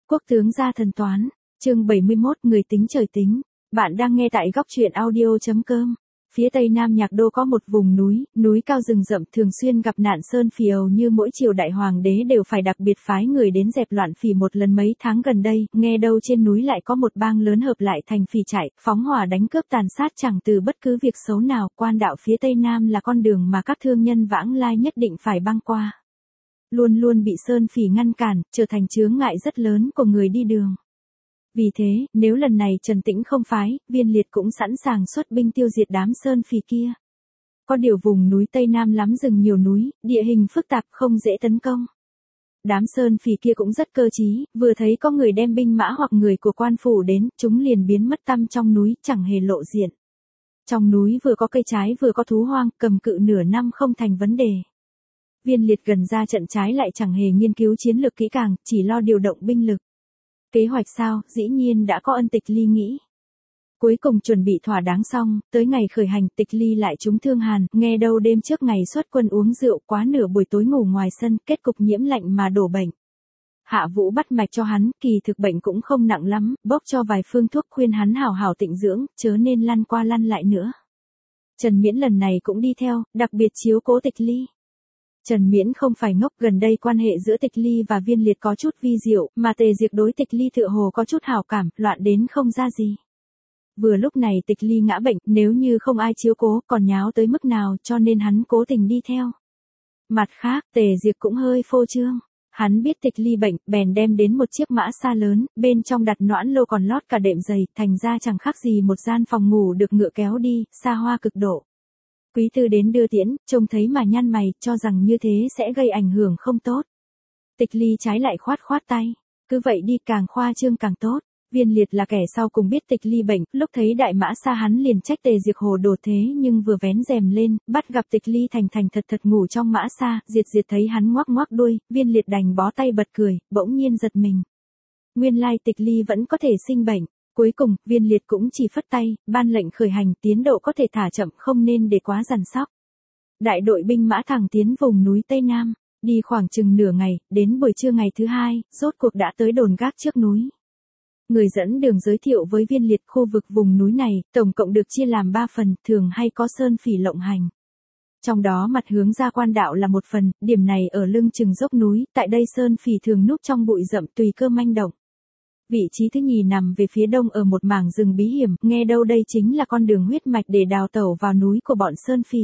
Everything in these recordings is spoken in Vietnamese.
Quốc tướng gia thần toán, chương 71, người tính trời tính. Bạn đang nghe tại góc truyện audio.com. Phía tây nam Nhạc Đô có một vùng núi cao rừng rậm thường xuyên gặp nạn sơn phỉ, hầu như mỗi triều đại hoàng đế đều phải đặc biệt phái người đến dẹp loạn phỉ một lần. Mấy tháng gần đây, nghe đâu trên núi lại có một bang lớn hợp lại thành phỉ trại, phóng hỏa đánh cướp tàn sát chẳng từ bất cứ việc xấu nào. Quan đạo phía tây nam là con đường mà các thương nhân vãng lai nhất định phải băng qua. Luôn luôn bị sơn phỉ ngăn cản, trở thành chướng ngại rất lớn của người đi đường. Vì thế, nếu lần này Trần Tĩnh không phái, Viên Liệt cũng sẵn sàng xuất binh tiêu diệt đám sơn phỉ kia. Có điều vùng núi Tây Nam lắm rừng nhiều núi, địa hình phức tạp không dễ tấn công. Đám sơn phỉ kia cũng rất cơ trí, vừa thấy có người đem binh mã hoặc người của quan phủ đến, chúng liền biến mất tăm trong núi, chẳng hề lộ diện. Trong núi vừa có cây trái vừa có thú hoang, cầm cự nửa năm không thành vấn đề. Viên Liệt gần ra trận trái lại chẳng hề nghiên cứu chiến lược kỹ càng, chỉ lo điều động binh lực. Kế hoạch sao, dĩ nhiên đã có Ân Tịch Ly nghĩ. Cuối cùng chuẩn bị thỏa đáng xong, tới ngày khởi hành Tịch Ly lại trúng thương hàn, nghe đâu đêm trước ngày xuất quân uống rượu quá nửa buổi tối ngủ ngoài sân, kết cục nhiễm lạnh mà đổ bệnh. Hạ Vũ bắt mạch cho hắn, kỳ thực bệnh cũng không nặng lắm, bốc cho vài phương thuốc khuyên hắn hảo hảo tịnh dưỡng, chớ nên lăn qua lăn lại nữa. Trần Miễn lần này cũng đi theo, đặc biệt chiếu cố Tịch Ly. Trần Miễn không phải ngốc, gần đây quan hệ giữa Tịch Ly và Viên Liệt có chút vi diệu, mà Tề Diệp đối Tịch Ly tựa hồ có chút hảo cảm, loạn đến không ra gì. Vừa lúc này Tịch Ly ngã bệnh, nếu như không ai chiếu cố, còn nháo tới mức nào, cho nên hắn cố tình đi theo. Mặt khác, Tề Diệp cũng hơi phô trương. Hắn biết Tịch Ly bệnh, bèn đem đến một chiếc mã xa lớn, bên trong đặt noãn lô còn lót cả đệm giày, thành ra chẳng khác gì một gian phòng ngủ được ngựa kéo đi, xa hoa cực độ. Quý thư đến đưa tiễn, trông thấy mà nhăn mày, cho rằng như thế sẽ gây ảnh hưởng không tốt. Tịch Ly trái lại khoát tay, cứ vậy đi, càng khoa trương càng tốt. Viên Liệt là kẻ sau cùng biết Tịch Ly bệnh, lúc thấy đại mã xa hắn liền trách Tề Diệp hồ đồ thế, nhưng vừa vén rèm lên, bắt gặp Tịch Ly thành thật ngủ trong mã xa, Diệt thấy hắn ngoắc đuôi, Viên Liệt đành bó tay bật cười, bỗng nhiên giật mình. Nguyên lai Tịch Ly vẫn có thể sinh bệnh. Cuối cùng, Viên Liệt cũng chỉ phất tay, ban lệnh khởi hành, tiến độ có thể thả chậm, không nên để quá dằn sóc. Đại đội binh mã thẳng tiến vùng núi Tây Nam, đi khoảng chừng nửa ngày, đến buổi trưa ngày thứ hai, rốt cuộc đã tới đồn gác trước núi. Người dẫn đường giới thiệu với Viên Liệt khu vực vùng núi này, tổng cộng được chia làm 3 phần, thường hay có sơn phỉ lộng hành. Trong đó mặt hướng ra quan đạo là một phần, điểm này ở lưng chừng dốc núi, tại đây sơn phỉ thường núp trong bụi rậm tùy cơ manh động. Vị trí thứ nhì nằm về phía đông ở một mảng rừng bí hiểm, nghe đâu đây chính là con đường huyết mạch để đào tẩu vào núi của bọn sơn phỉ.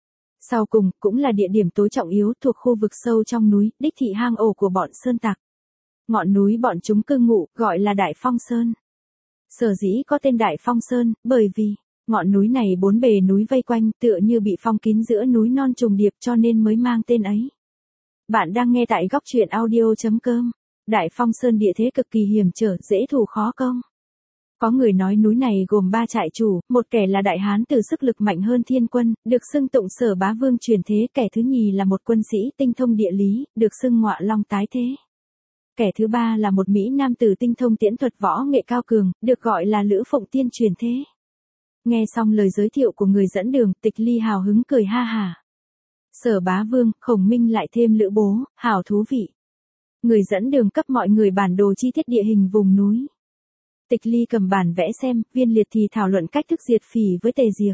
Sau cùng, cũng là địa điểm tối trọng yếu thuộc khu vực sâu trong núi, đích thị hang ổ của bọn sơn tặc. Ngọn núi bọn chúng cư ngụ, gọi là Đại Phong Sơn. Sở dĩ có tên Đại Phong Sơn, bởi vì, ngọn núi này bốn bề núi vây quanh, tựa như bị phong kín giữa núi non trùng điệp cho nên mới mang tên ấy. Bạn đang nghe tại góc truyện audio.com. Đại Phong Sơn địa thế cực kỳ hiểm trở, dễ thủ khó công. Có người nói núi này gồm 3 trại chủ, một kẻ là đại hán từ sức lực mạnh hơn thiên quân, được xưng tụng Sở Bá Vương truyền thế, kẻ thứ nhì là một quân sĩ tinh thông địa lý, được xưng Ngọa Long tái thế. Kẻ thứ ba là một mỹ nam tử tinh thông tiễn thuật võ nghệ cao cường, được gọi là Lữ Phụng Tiên truyền thế. Nghe xong lời giới thiệu của người dẫn đường, Tịch Ly hào hứng cười ha hả. Sở Bá Vương, Khổng Minh lại thêm Lữ Bố, hảo thú vị. Người dẫn đường cấp mọi người bản đồ chi tiết địa hình vùng núi. Tịch Ly cầm bản vẽ xem, Viên Liệt thì thảo luận cách thức diệt phỉ với Tề Diệp.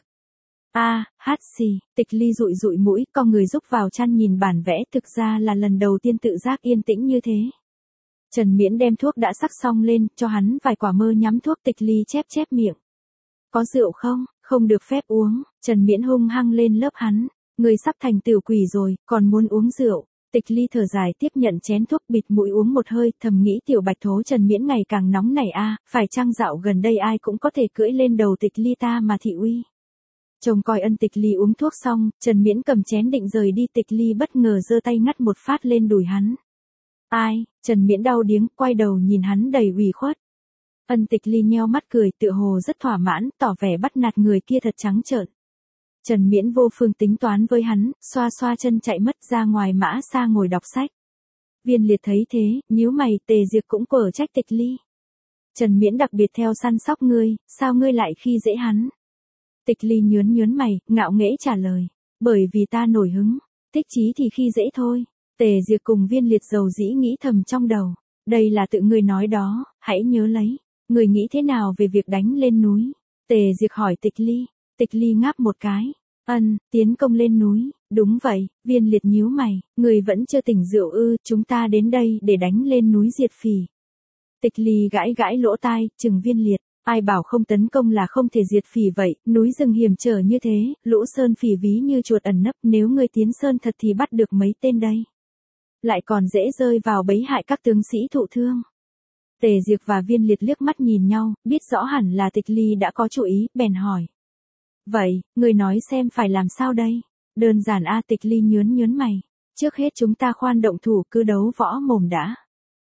Tịch Ly dụi mũi, con người rúc vào chăn nhìn bản vẽ, thực ra là lần đầu tiên tự giác yên tĩnh như thế. Trần Miễn đem thuốc đã sắc xong lên, cho hắn vài quả mơ nhắm thuốc. Tịch Ly chép miệng. Có rượu không? Không được phép uống. Trần Miễn hung hăng lên lớp hắn. Người sắp thành tiểu quỷ rồi, còn muốn uống rượu. Tịch Ly thở dài tiếp nhận chén thuốc, bịt mũi uống một hơi, thầm nghĩ tiểu bạch thố Trần Miễn ngày càng nóng nảy phải chăng dạo gần đây ai cũng có thể cưỡi lên đầu Tịch Ly ta mà thị uy. Trông coi Ân Tịch Ly uống thuốc xong, Trần Miễn cầm chén định rời đi, Tịch Ly bất ngờ giơ tay ngắt một phát lên đùi hắn. Ai? Trần Miễn đau điếng, quay đầu nhìn hắn đầy ủy khuất. Ân Tịch Ly nheo mắt cười, tựa hồ rất thỏa mãn, tỏ vẻ bắt nạt người kia thật trắng trợn. Trần Miễn vô phương tính toán với hắn, xoa chân chạy mất ra ngoài mã xa ngồi đọc sách. Viên Liệt thấy thế, nhíu mày, Tề Diệp cũng quở trách Tịch Ly. Trần Miễn đặc biệt theo săn sóc ngươi, sao ngươi lại khi dễ hắn? Tịch Ly nhớn mày, ngạo nghễ trả lời. Bởi vì ta nổi hứng, thích chí thì khi dễ thôi. Tề Diệp cùng Viên Liệt dầu dĩ nghĩ thầm trong đầu. Đây là tự ngươi nói đó, hãy nhớ lấy. Ngươi nghĩ thế nào về việc đánh lên núi? Tề Diệp hỏi Tịch Ly. Tịch Ly ngáp một cái. Tiến công lên núi, đúng vậy. Viên Liệt nhíu mày, người vẫn chưa tỉnh rượu ư? Chúng ta đến đây để đánh lên núi diệt phỉ. Tịch Ly gãi gãi lỗ tai, chừng Viên Liệt. Ai bảo không tấn công là không thể diệt phỉ vậy, núi rừng hiểm trở như thế, lũ sơn phỉ ví như chuột ẩn nấp, nếu ngươi tiến sơn thật thì bắt được mấy tên đây. Lại còn dễ rơi vào bẫy hại các tướng sĩ thụ thương. Tề Diệp và Viên Liệt liếc mắt nhìn nhau, biết rõ hẳn là Tịch Ly đã có chủ ý, bèn hỏi. Vậy, người nói xem phải làm sao đây? Đơn giản a. Tịch Ly nhớn mày. Trước hết chúng ta khoan động thủ, cứ đấu võ mồm đã.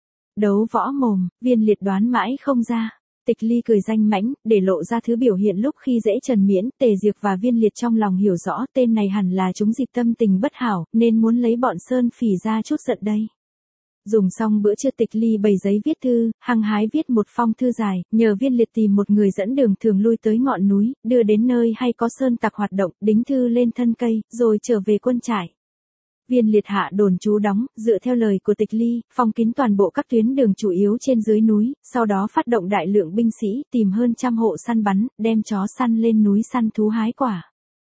Đấu võ mồm, Viên Liệt đoán mãi không ra. Tịch Ly cười danh mãnh, để lộ ra thứ biểu hiện lúc khi dễ Trần Miễn. Tề Diệp và Viên Liệt trong lòng hiểu rõ tên này hẳn là chúng dịp tâm tình bất hảo, nên muốn lấy bọn sơn phỉ ra chút giận đây. Dùng xong bữa trưa, Tịch Ly bày giấy viết thư, hăng hái viết một phong thư dài, nhờ Viên Liệt tìm một người dẫn đường thường lui tới ngọn núi, đưa đến nơi hay có sơn tặc hoạt động, đính thư lên thân cây, rồi trở về quân trại. Viên Liệt hạ đồn trú đóng, dựa theo lời của Tịch Ly, phong kín toàn bộ các tuyến đường chủ yếu trên dưới núi, sau đó phát động đại lượng binh sĩ, tìm hơn 100 hộ săn bắn, đem chó săn lên núi săn thú hái quả.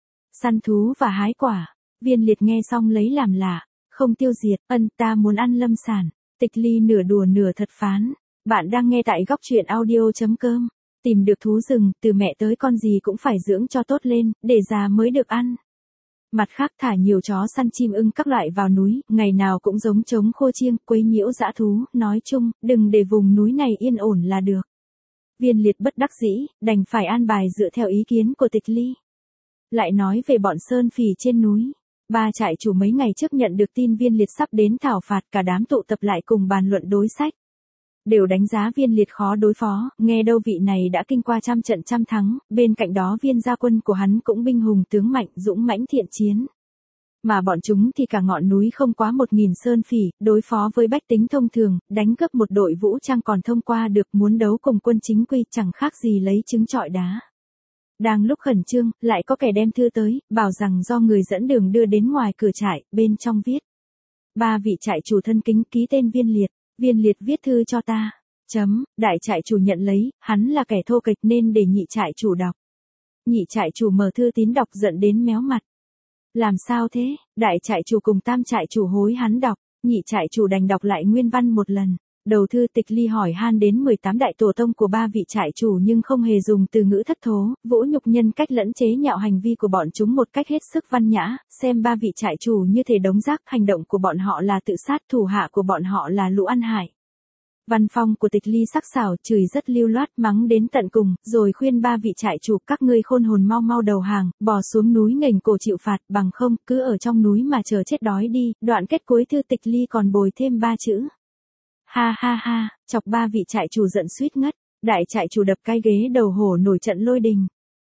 Săn thú và hái quả. Viên Liệt nghe xong lấy làm lạ. Không tiêu diệt, ta muốn ăn lâm sản. Tịch Ly nửa đùa nửa thật phán. Bạn đang nghe tại góc truyện audio.com. Tìm được thú rừng, từ mẹ tới con gì cũng phải dưỡng cho tốt lên, để già mới được ăn. Mặt khác thả nhiều chó săn chim ưng các loại vào núi, ngày nào cũng giống trống khô chiêng, quấy nhiễu dã thú, nói chung, đừng để vùng núi này yên ổn là được. Viên Liệt bất đắc dĩ, đành phải an bài dựa theo ý kiến của Tịch Ly. Lại nói về bọn sơn phỉ trên núi. Ba trại chủ mấy ngày trước nhận được tin Viên Liệt sắp đến thảo phạt, cả đám tụ tập lại cùng bàn luận đối sách. Đều đánh giá Viên Liệt khó đối phó, nghe đâu vị này đã kinh qua trăm trận trăm thắng, bên cạnh đó viên gia quân của hắn cũng binh hùng tướng mạnh, dũng mãnh thiện chiến. Mà bọn chúng thì cả ngọn núi không quá 1000 sơn phỉ, đối phó với bách tính thông thường, đánh cướp một đội vũ trang còn thông qua được, muốn đấu cùng quân chính quy chẳng khác gì lấy trứng trọi đá. Đang lúc khẩn trương, lại có kẻ đem thư tới, bảo rằng do người dẫn đường đưa đến ngoài cửa trại, bên trong viết. Ba vị trại chủ thân kính ký tên Viên Liệt. Viên Liệt viết thư cho ta. Đại trại chủ nhận lấy, hắn là kẻ thô kệch nên để nhị trại chủ đọc. Nhị trại chủ mở thư tín đọc giận đến méo mặt. Làm sao thế? Đại trại chủ cùng tam trại chủ hối hắn đọc, nhị trại chủ đành đọc lại nguyên văn một lần. Đầu thư Tịch Ly hỏi han đến 18 đại tổ tông của ba vị trại chủ nhưng không hề dùng từ ngữ thất thố, vũ nhục nhân cách lẫn chế nhạo hành vi của bọn chúng một cách hết sức văn nhã, xem ba vị trại chủ như thể đống rác, hành động của bọn họ là tự sát, thủ hạ của bọn họ là lũ ăn hại. Văn phong của Tịch Ly sắc sảo, chửi rất lưu loát, mắng đến tận cùng, rồi khuyên ba vị trại chủ các ngươi khôn hồn mau mau đầu hàng, bò xuống núi nghềnh cổ chịu phạt, bằng không cứ ở trong núi mà chờ chết đói đi. Đoạn kết cuối thư Tịch Ly còn bồi thêm 3 chữ. Ha ha ha, chọc ba vị trại chủ giận suýt ngất. Đại trại chủ đập cái ghế đầu hổ nổi trận lôi đình.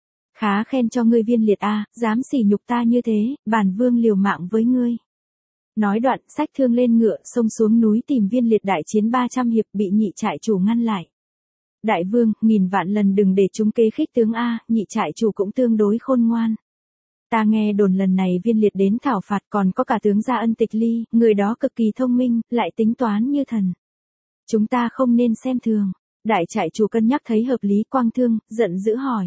Khá khen cho ngươi Viên Liệt a, dám sỉ nhục ta như thế, bản vương liều mạng với ngươi. Nói đoạn, xách thương lên ngựa, xông xuống núi tìm Viên Liệt. Đại chiến 300 hiệp bị nhị trại chủ ngăn lại. Đại vương, nghìn vạn lần đừng để chúng kế khích tướng a. Nhị trại chủ cũng tương đối khôn ngoan. Ta nghe đồn lần này Viên Liệt đến thảo phạt còn có cả tướng gia Ân Tịch Ly, người đó cực kỳ thông minh, lại tính toán như thần. Chúng ta không nên xem thường. Đại trại chủ cân nhắc thấy hợp lý, quang thương, giận dữ hỏi.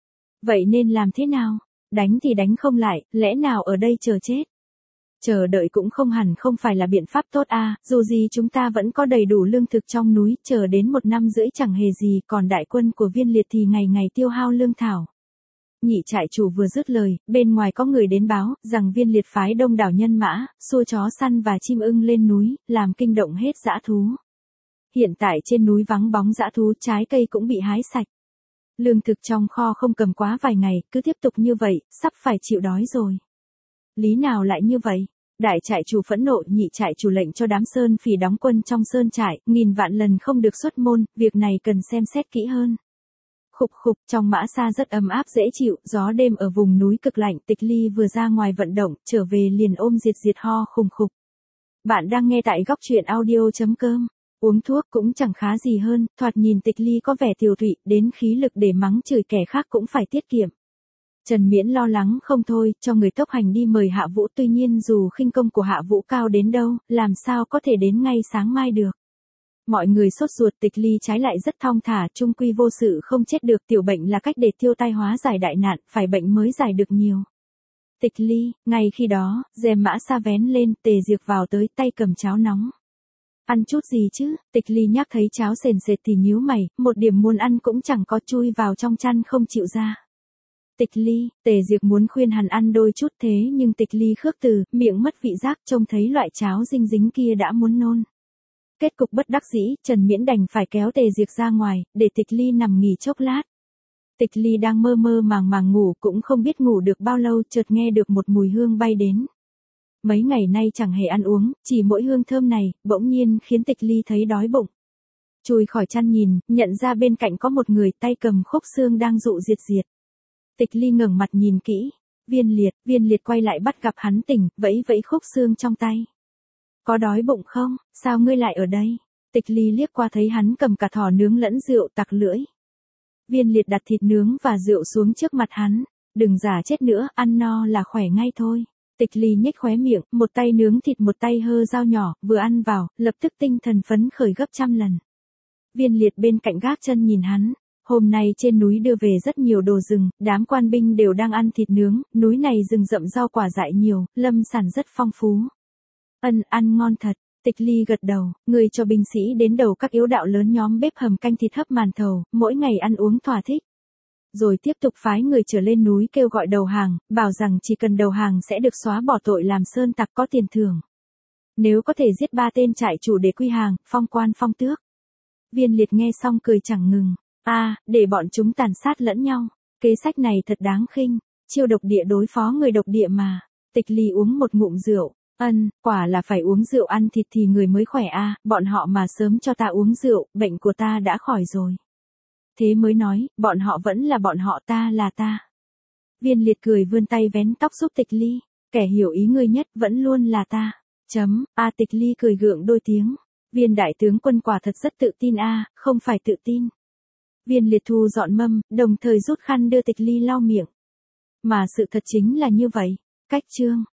Vậy nên làm thế nào? Đánh thì đánh không lại, lẽ nào ở đây chờ chết? Chờ đợi cũng không hẳn không phải là biện pháp tốt a. Dù gì chúng ta vẫn có đầy đủ lương thực trong núi, chờ đến 1 năm rưỡi chẳng hề gì, còn đại quân của Viên Liệt thì ngày ngày tiêu hao lương thảo. Nhị trại chủ vừa dứt lời, bên ngoài có người đến báo, rằng Viên Liệt phái đông đảo nhân mã, xua chó săn và chim ưng lên núi, làm kinh động hết dã thú. Hiện tại trên núi vắng bóng dã thú, trái cây cũng bị hái sạch. Lương thực trong kho không cầm quá vài ngày, cứ tiếp tục như vậy, sắp phải chịu đói rồi. Lý nào lại như vậy? Đại trại chủ phẫn nộ, nhị trại chủ lệnh cho đám sơn phỉ đóng quân trong sơn trại, nghìn vạn lần không được xuất môn, việc này cần xem xét kỹ hơn. Khục khục, trong mã xa rất ấm áp dễ chịu, gió đêm ở vùng núi cực lạnh. Tịch Ly vừa ra ngoài vận động, trở về liền ôm diệt ho khùng khục. Bạn đang nghe tại góc truyện audio.com. Uống thuốc cũng chẳng khá gì hơn, thoạt nhìn Tịch Ly có vẻ tiều tụy, đến khí lực để mắng chửi kẻ khác cũng phải tiết kiệm. Trần Miễn lo lắng không thôi, cho người tốc hành đi mời Hạ Vũ, tuy nhiên dù khinh công của Hạ Vũ cao đến đâu, làm sao có thể đến ngay sáng mai được. Mọi người sốt ruột, Tịch Ly trái lại rất thong thả, chung quy vô sự không chết được, tiểu bệnh là cách để tiêu tai hóa giải đại nạn, phải bệnh mới giải được nhiều. Tịch Ly, ngay khi đó, rèm mã sa vén lên, Tề Diệc vào tới, tay cầm cháo nóng. Ăn chút gì chứ? Tịch Ly nhắc thấy cháo sền sệt thì nhíu mày, một điểm muốn ăn cũng chẳng có, chui vào trong chăn không chịu ra. Tịch Ly, Tề Diệc muốn khuyên hắn ăn đôi chút thế nhưng Tịch Ly khước từ, miệng mất vị giác, trông thấy loại cháo dinh dính kia đã muốn nôn. Kết cục bất đắc dĩ, Trần Miễn đành phải kéo Tề Diệc ra ngoài, để Tịch Ly nằm nghỉ chốc lát. Tịch Ly đang mơ mơ màng màng ngủ, cũng không biết ngủ được bao lâu, chợt nghe được một mùi hương bay đến. Mấy ngày nay chẳng hề ăn uống, chỉ mỗi hương thơm này, bỗng nhiên khiến Tịch Ly thấy đói bụng. Chui khỏi chăn nhìn, nhận ra bên cạnh có một người tay cầm khúc xương đang dụ diệt diệt. Tịch Ly ngẩng mặt nhìn kỹ, Viên Liệt quay lại bắt gặp hắn tỉnh, vẫy vẫy khúc xương trong tay. Có đói bụng không, sao ngươi lại ở đây? Tịch Ly liếc qua thấy hắn cầm cả thỏ nướng lẫn rượu tặc lưỡi. Viên Liệt đặt thịt nướng và rượu xuống trước mặt hắn, đừng giả chết nữa, ăn no là khỏe ngay thôi. Tịch Ly nhếch khóe miệng, một tay nướng thịt một tay hơ dao nhỏ, vừa ăn vào, lập tức tinh thần phấn khởi gấp trăm lần. Viên Liệt bên cạnh gác chân nhìn hắn, hôm nay trên núi đưa về rất nhiều đồ rừng, đám quan binh đều đang ăn thịt nướng, núi này rừng rậm rau quả dại nhiều, lâm sản rất phong phú. Ăn ngon thật. Tịch Ly gật đầu, người cho binh sĩ đến đầu các yếu đạo lớn nhóm bếp hầm canh thịt hấp màn thầu, mỗi ngày ăn uống thỏa thích. Rồi tiếp tục phái người trở lên núi kêu gọi đầu hàng, bảo rằng chỉ cần đầu hàng sẽ được xóa bỏ tội làm sơn tặc, có tiền thưởng. Nếu có thể giết 3 tên trại chủ để quy hàng, phong quan phong tước. Viên Liệt nghe xong cười chẳng ngừng. Để bọn chúng tàn sát lẫn nhau. Kế sách này thật đáng khinh, chiêu độc địa đối phó người độc địa mà. Tịch Ly uống một ngụm rượu. Quả là phải uống rượu ăn thịt thì người mới khỏe bọn họ mà sớm cho ta uống rượu, bệnh của ta đã khỏi rồi. Thế mới nói, bọn họ vẫn là bọn họ, ta là ta. Viên Liệt cười vươn tay vén tóc giúp Tịch Ly, kẻ hiểu ý ngươi nhất vẫn luôn là ta. Tịch Ly cười gượng đôi tiếng. Viên đại tướng quân quả thật rất tự tin không phải tự tin. Viên Liệt thu dọn mâm, đồng thời rút khăn đưa Tịch Ly lau miệng. Mà sự thật chính là như vậy. Cách chương